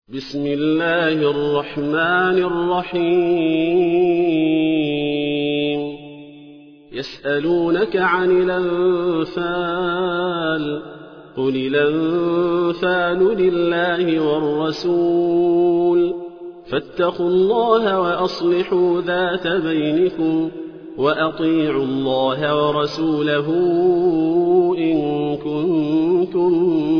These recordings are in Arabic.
بسم الله الرحمن الرحيم يسألونك عن الأنفال قل الأنفال لله والرسول فاتقوا الله وأصلحوا ذات بينكم وأطيعوا الله ورسوله إن كنتم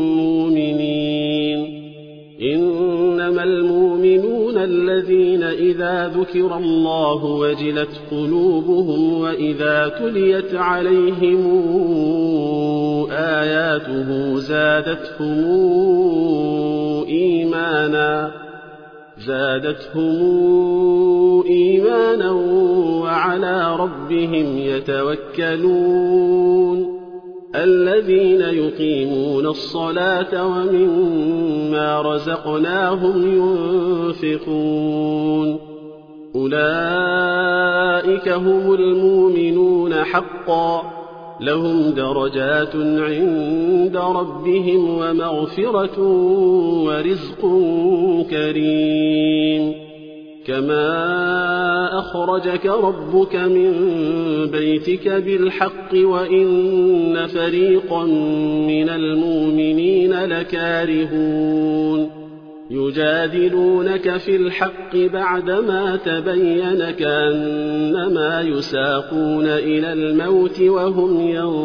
مؤمنين إنما المؤمنون الذين إذا ذكر الله وجلت قلوبهم وإذا تليت عليهم آياته زادتهم إيمانا وعلى ربهم يتوكلون الذين يقيمون الصلاة ومما رزقناهم ينفقون أولئك هم المؤمنون حقا لهم درجات عند ربهم ومغفرة ورزق كريم كما أخرجك ربك من بيتك بالحق وإن فريقا من المؤمنين لكارهون يجادلونك في الحق بعدما تبين كأنما يساقون إلى الموت وهم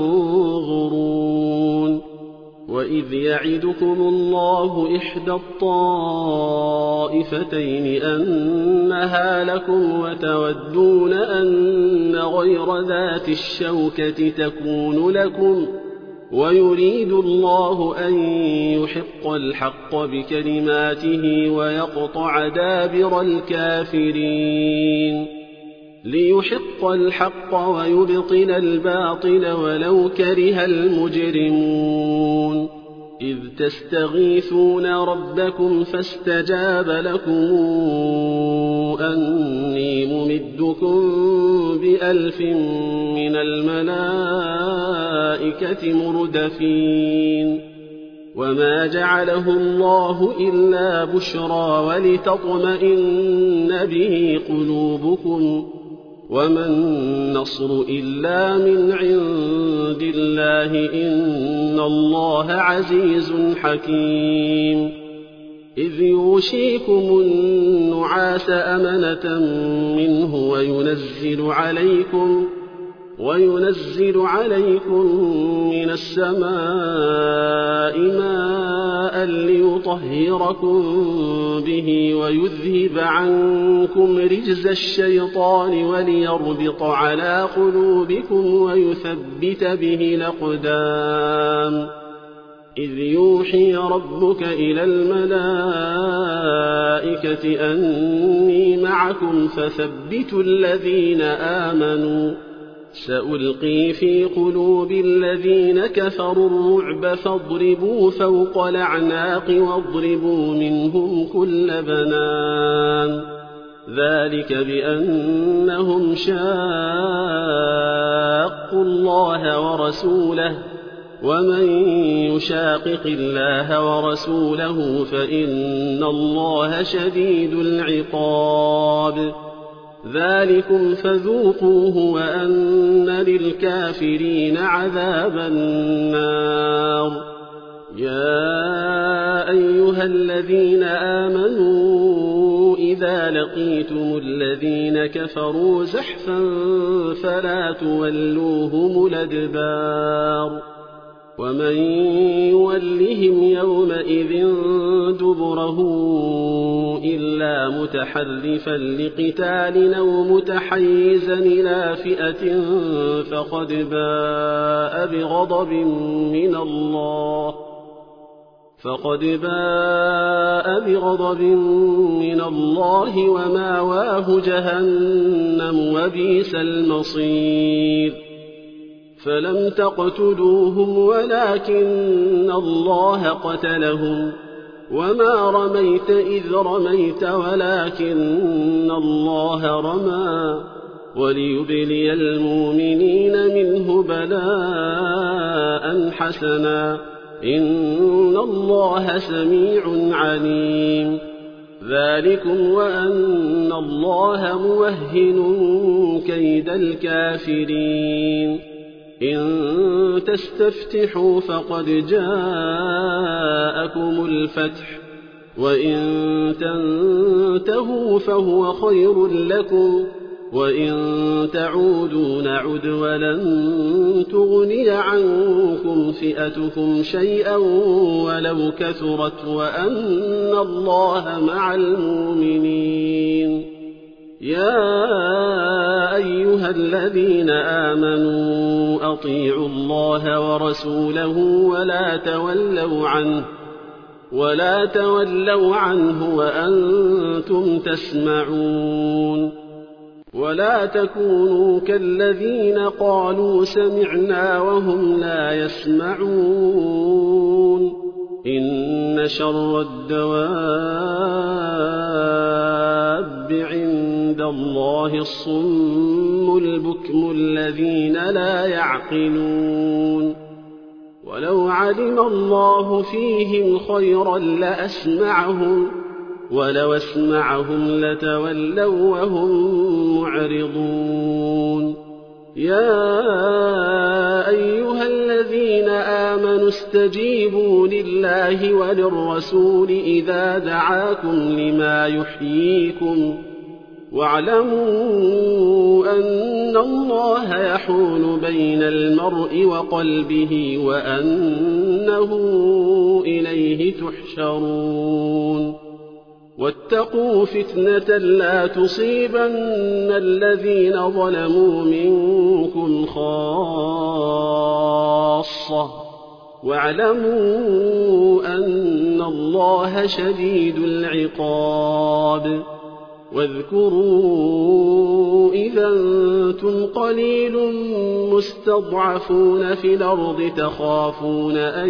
ينظرون وإذ يعدكم الله إحدى الطائفتين أنها لكم وتودون أن غير ذات الشوكة تكون لكم ويريد الله أن يحق الحق بكلماته ويقطع دابر الكافرين ليحق الحق ويبطل الباطل ولو كره المجرمون إذ تستغيثون ربكم فاستجاب لكم أني ممدكم ب1000 من الملائكة مردفين وما جعله الله إلا بشرى ولتطمئن به قلوبكم وما النصر إلا من عند الله إن الله عزيز حكيم إذ يوشيكم النعاس أمنة منه وينزل عليكم من السماء ماء ليطهركم به ويذهب عنكم رجز الشيطان وليربط على قلوبكم ويثبت به الأقدام إذ يوحي ربك إلى الملائكة أني معكم فثبتوا الذين آمنوا سألقي في قلوب الذين كفروا الرعب فاضربوا فوق الأعناق واضربوا منهم كل بنان ذلك بأنهم شاقوا الله ورسوله ومن يشاقق الله ورسوله فإن الله شديد العقاب ذلكم فذوقوه وأن للكافرين عذاب النار يا أيها الذين آمنوا إذا لقيتم الذين كفروا زحفا فلا تولوهم الأدبار ومن يولهم يومئذ دبره إلا متحرفا لقتال أو متحيزا إلى فئة فقد باء بغضب من الله ومأواه جهنم وبئس المصير فلم تقتلوهم ولكن الله قتلهم وما رميت إذ رميت ولكن الله رمى وليبلي المؤمنين منه بلاء حسنا إن الله سميع عليم ذلكم وأن الله موهن كيد الكافرين إن تستفتحوا فقد جاءكم الفتح وإن تنتهوا فهو خير لكم وإن تعودوا نعد ولن تغني عنكم فئتكم شيئا ولو كثرت وأن الله مع المؤمنين يا أيها الذين آمنوا أطيعوا الله ورسوله ولا تولوا عنه وأنتم تسمعون ولا تكونوا كالذين قالوا سمعنا وهم لا يسمعون إن شر الدواب عند الله الصم البكم الذين لا يعقلون ولو علم الله فيهم خيرا لأسمعهم ولو أسمعهم لتولوا وهم معرضون يا أيها الذين آمنوا استجيبوا لله وللرسول إذا دعاكم لما يحييكم واعلموا أن الله يحول بين المرء وقلبه وأنه إليه تحشرون واتقوا فتنة لا تصيبن الذين ظلموا منكم خاصة واعلموا أن الله شديد العقاب واذكروا إذا أنتم قليل مستضعفون في الأرض تخافون أن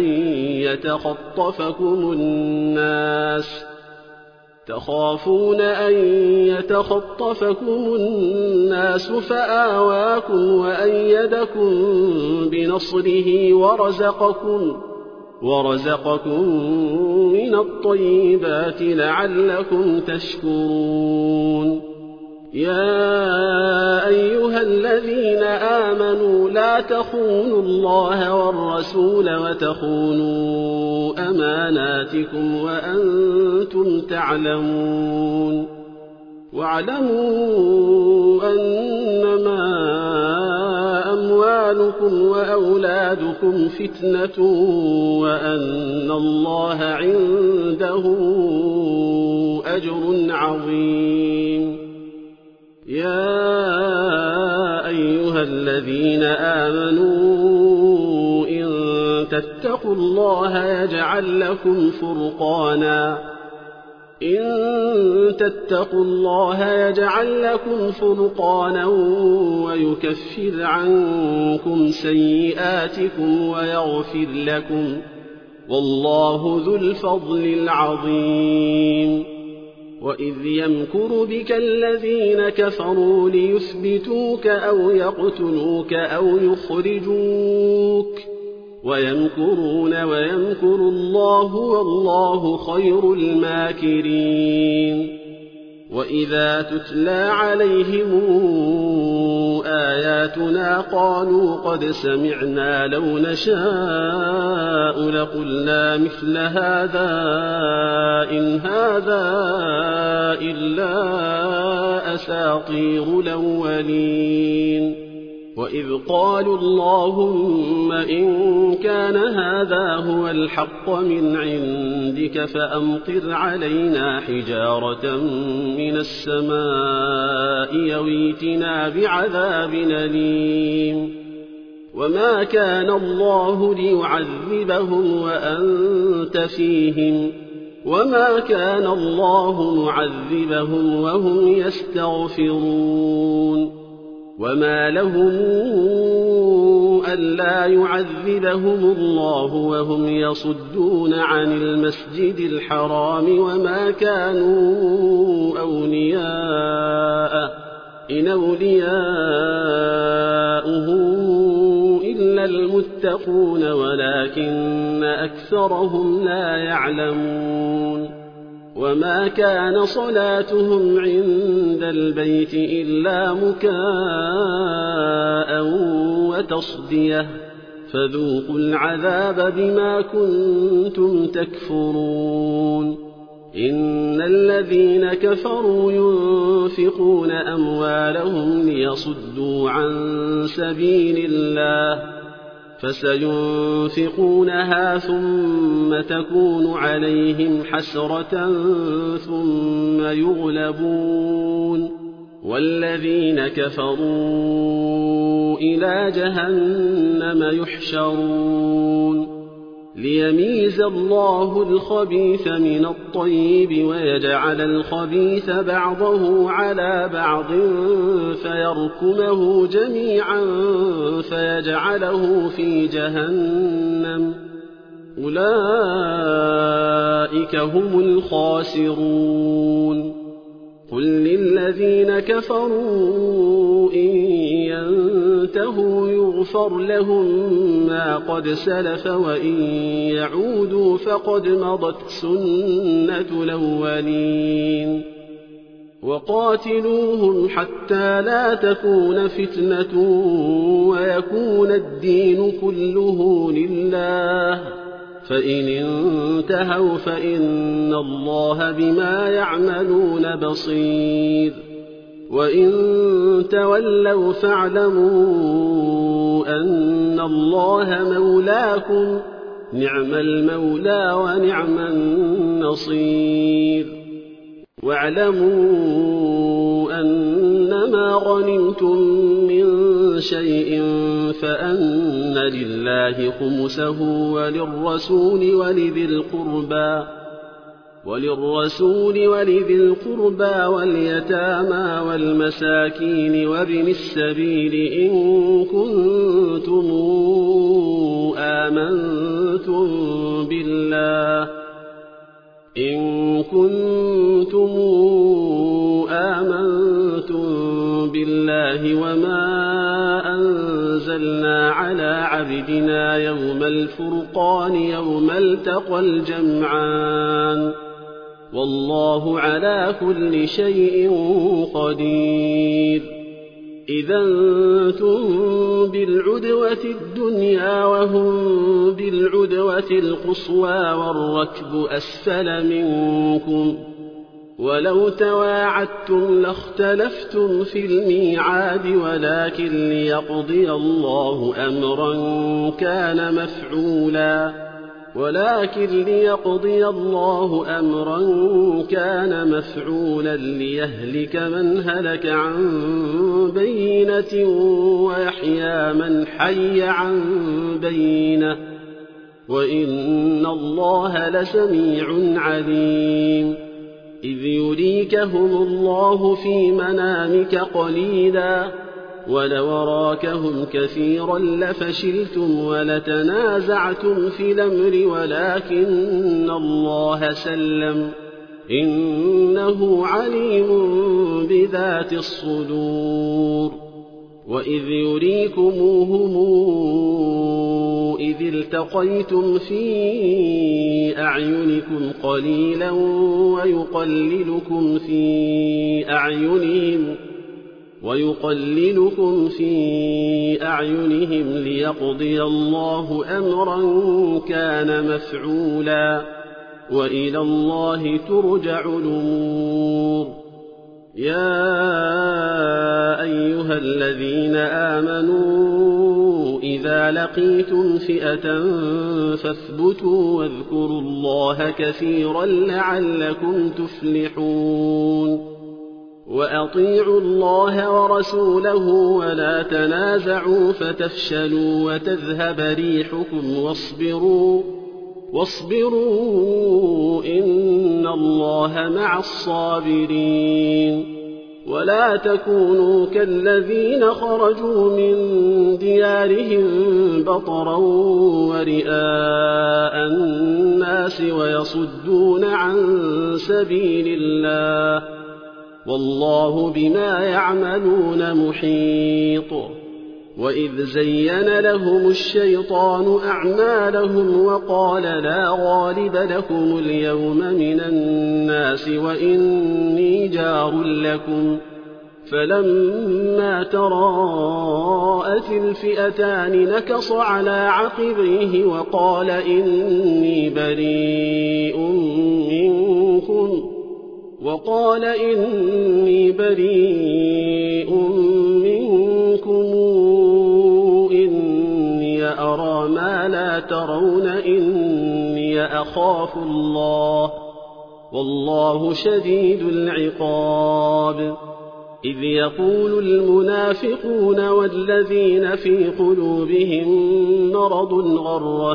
يتخطفكم الناس فآواكم وأيدكم بنصره ورزقكم من الطيبات لعلكم تشكرون يا أيها الذين آمنوا لا تخونوا الله والرسول وتخونوا أماناتكم وأنتم تعلمون واعلموا أنما أموالكم وأولادكم فتنة وأن الله عنده أجر عظيم يا أيها الذين آمنوا إن تتقوا الله يجعل لكم فرقانا ويكفر عنكم سيئاتكم ويغفر لكم والله ذو الفضل العظيم وإذ يمكر بك الذين كفروا ليثبتوك أو يقتلوك أو يخرجوك ويمكرون ويمكر الله والله خير الماكرين وإذا تتلى عليهم آياتنا قالوا قد سمعنا لو نشاء لقلنا مثل هذا إن هذا إلا أساطير الأولين وإذ قالوا اللهم إن كان هذا هو الحق من عندك فأمطر علينا حجارة من السماء أو ائتنا بعذاب أليم وما كان الله ليعذبهم وأنت فيهم وما كان الله معذبهم وهم يستغفرون وما لهم ألا يعذبهم الله وهم يصدون عن المسجد الحرام وما كانوا أولياءه إن أولياؤه إلا المتقون ولكن أكثرهم لا يعلمون وما كان صلاتهم عند البيت إلا مكاء وتصدية فذوقوا العذاب بما كنتم تكفرون إن الذين كفروا ينفقون أموالهم ليصدوا عن سبيل الله فسينفقونها ثم تكون عليهم حسرة ثم يغلبون والذين كفروا إلى جهنم يحشرون ليميز الله الخبيث من الطيب ويجعل الخبيث بعضه على بعض فيركمه جميعا فيجعله في جهنم أولئك هم الخاسرون قل للذين كفروا إن ينتهوا يغفر لهم ما قد سلف وإن يعودوا فقد مضت سنة الأولين وقاتلوهم حتى لا تكون فتنة ويكون الدين كله لله فإن انتهوا فإن الله بما يعملون بصير وإن تولوا فاعلموا أن الله مولاكم نعم المولى ونعم النصير واعلموا أنما غنمتم من شيء فأن لله خمسه وللرسول ولذي القربى واليتامى والمساكين وابن السبيل إن كنتم آمنتم بالله وما أنزلنا على عبدنا يوم الفرقان يوم التقى الجمعان والله على كل شيء قدير إذا أنتم بالعدوة الدنيا وهم بالعدوة القصوى والركب أسفل منكم ولو تواعدتم لاختلفتم في الميعاد ولكن ليقضي الله أمرا كان مفعولا ليهلك من هلك عن بينة ويحيى من حي عن بينة وإن الله لسميع عليم إذ يريكهم الله في منامك قليلا ولو راكهم كثيرا لفشلتم ولتنازعتم في الأمر ولكن الله سلم إنه عليم بذات الصدور وإذ يريكموهم إذ التقيتم في أعينكم قليلا ويقللكم في أعينهم ليقضي الله أمرا كان مفعولا وإلى الله ترجع الأمور يا أيها الذين آمنوا إذا لقيتم فئة فاثبتوا واذكروا الله كثيرا لعلكم تفلحون وأطيعوا الله ورسوله ولا تنازعوا فتفشلوا وتذهب ريحكم واصبروا إن الله مع الصابرين ولا تكونوا كالذين خرجوا من ديارهم بطرا ورئاء الناس ويصدون عن سبيل الله والله بما يعملون محيط وإذ زين لهم الشيطان أعمالهم وقال لا غالب لكم اليوم من الناس وإني جار لكم فلما تراءت الفئتان نكص على عقبيه وقال إني بريء منكم إني أرى ما لا ترون إني أخاف الله والله شديد العقاب إذ يقول المنافقون والذين في قلوبهم مرض غر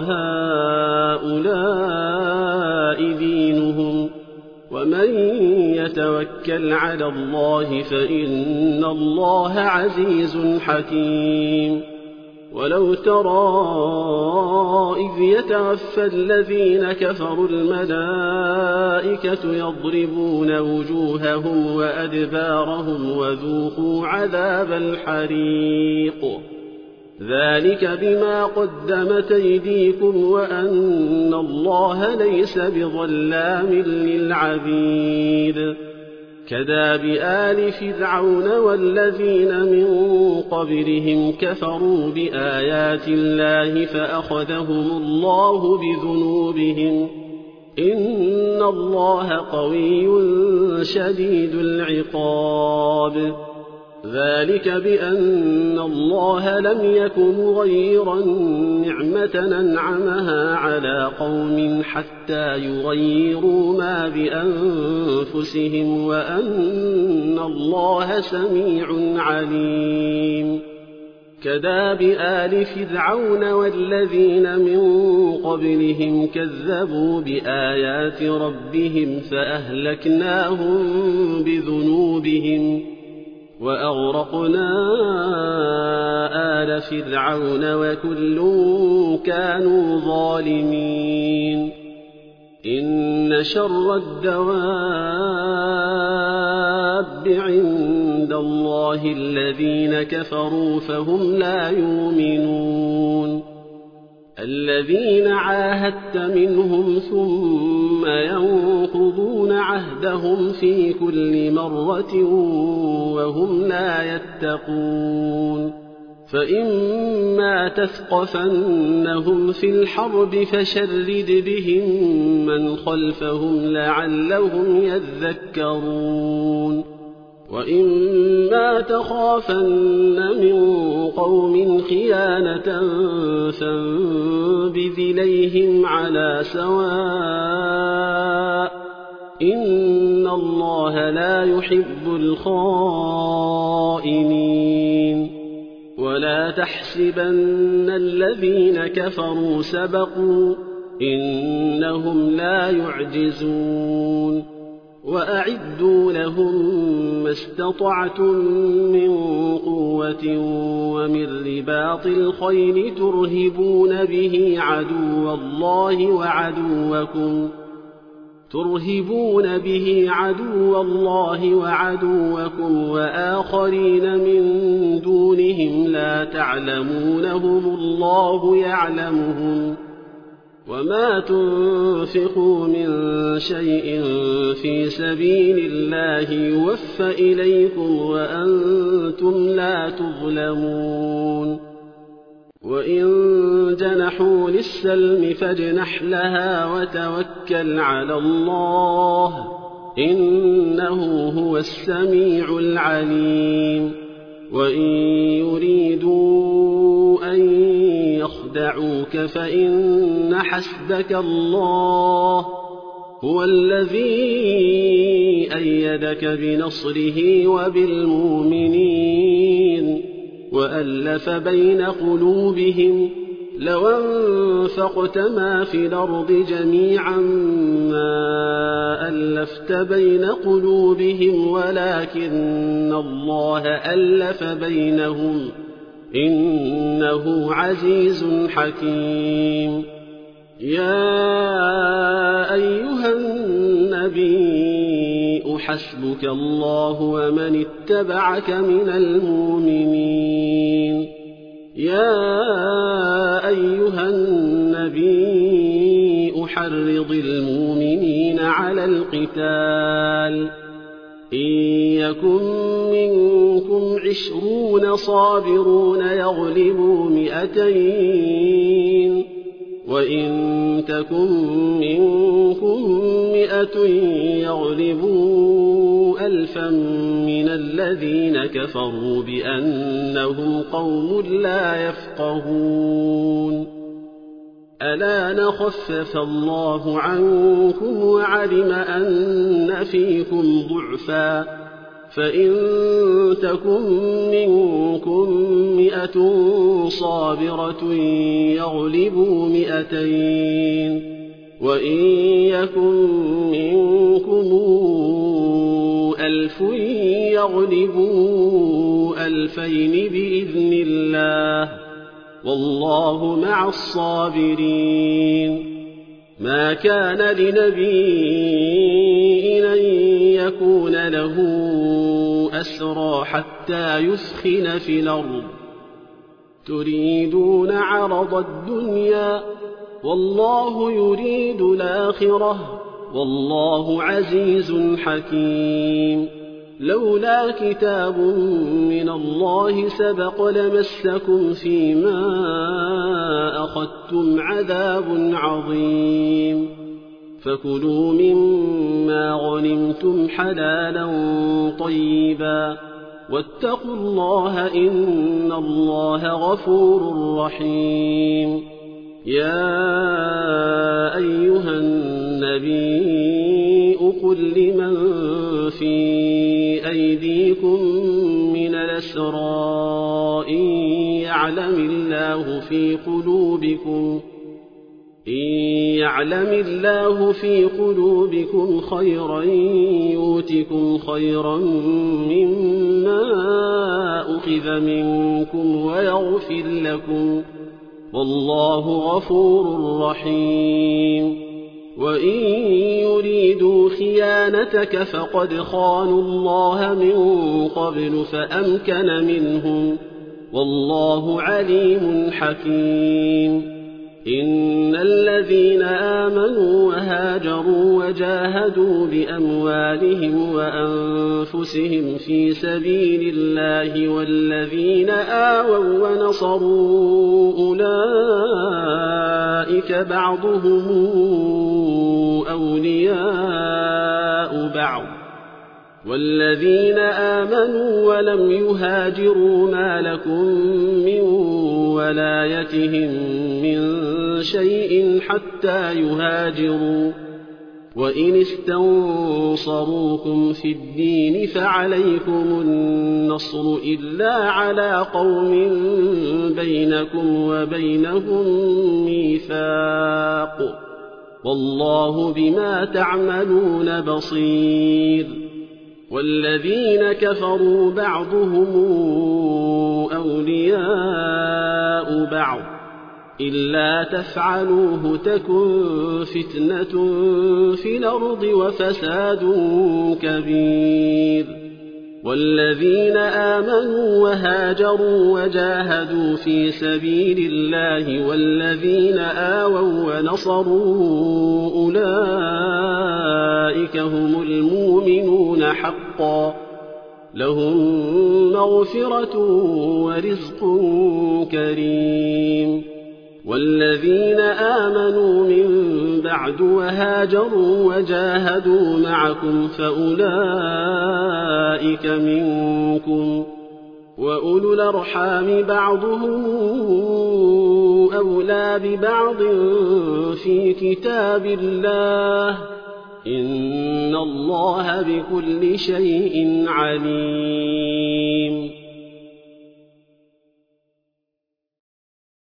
هؤلاء دينهم ومن يتوكل على الله فإن الله عزيز حكيم ولو ترى إذ يتوفى الذين كفروا الملائكة يضربون وجوههم وأدبارهم وذوقوا عذاب الحريق ذلك بما قدمت أيديكم وأن الله ليس بظلام للعبيد كداب آل فرعون والذين من قبلهم كفروا بآيات الله فأخذهم الله بذنوبهم إن الله قوي شديد العقاب ذلك بأن الله لم يك مغيرا نعمة أنعمها على قوم حتى يغيروا ما بأنفسهم وأن الله سميع عليم كداب آل فرعون والذين من قبلهم كذبوا بآيات ربهم فأهلكناهم بذنوبهم وأغرقنا آل فرعون وكل كانوا ظالمين إن شر الدواب عند الله الذين كفروا فهم لا يؤمنون الذين عاهدت منهم ثم ينقضون عهدهم في كل مرة وهم لا يتقون فإما تثقفنهم في الحرب فشرد بهم من خلفهم لعلهم يذكرون وإما تخافن من قوم خيانة فانبذ إليهم على سواء إن الله لا يحب الخائنين ولا تحسبن الذين كفروا سبقوا إنهم لا يعجزون وأعدوا لهم ما استطعتم من قوة ومن رباط الخيل ترهبون به عدو الله وعدوكم وآخرين من دونهم لا تعلمونهم الله يعلمهم وما تنفقوا من شيء في سبيل الله يوفى إليكم وأنتم لا تظلمون وإن جنحوا للسلم فاجنح لها وتوكل على الله إنه هو السميع العليم وإن يريدوا أن يخدعوك فإن حسبك الله هو الذي أيدك بنصره وبالمؤمنين وألف بين قلوبهم لو أنفقت ما في الأرض جميعا ما ألفت بين قلوبهم ولكن الله ألف بينهم إنه عزيز حكيم يا أيها النبي حسبك الله ومن اتبعك من المؤمنين يا أيها النبي حرض المؤمنين على القتال إن يكن منكم 20 صابرون يغلبوا 200 وإن تكن منكم 100 يغلبوا 1000 من الذين كفروا بأنهم قوم لا يفقهون ألا نخفف الله عنكم وعلم أن فيكم ضعفا فإن تكن منكم 100 صابرة يغلبوا 200 وإن يكن منكم 1000 يغلبوا 2000 بإذن الله والله مع الصابرين ما كان لنبي أن يكون له أسرى حتى يثخن في الأرض تريدون عرض الدنيا والله يريد الآخرة والله عزيز حكيم لولا كتاب من الله سبق لمسكم فيما أخذتم عذاب عظيم فكلوا مما غنمتم حلالا طيبا واتقوا الله إن الله غفور رحيم يا أيها النبي قل لمن في أيديكم من الأسرى إن يعلم الله في قلوبكم خيرا يؤتكم خيرا مما أخذ منكم ويغفر لكم والله غفور رحيم وإن يريدوا خيانتك فقد خانوا الله من قبل فأمكن منهم والله عليم حكيم إن الذين آمنوا وهاجروا وجاهدوا بأموالهم وأنفسهم في سبيل الله والذين آووا ونصروا أولئك بعضهم أولياء بعض والذين آمنوا ولم يهاجروا ما لكم من ولايتهم من شيء حتى يهاجروا وإن استنصروكم في الدين فعليكم النصر إلا على قوم بينكم وبينهم ميثاق والله بما تعملون بصير والذين كفروا بعضهم أولياء بعض إلا تفعلوه تكن فتنة في الأرض وفساد كبير والذين آمنوا وهاجروا وجاهدوا في سبيل الله والذين آووا ونصروا أولئك هم المؤمنون حقا لهم مغفرة ورزق كريم والذين آمنوا من بعد وهاجروا وجاهدوا معكم فأولئك منكم وأولو الأرحام بعضهم أولى ببعض في كتاب الله إن الله بكل شيء عليم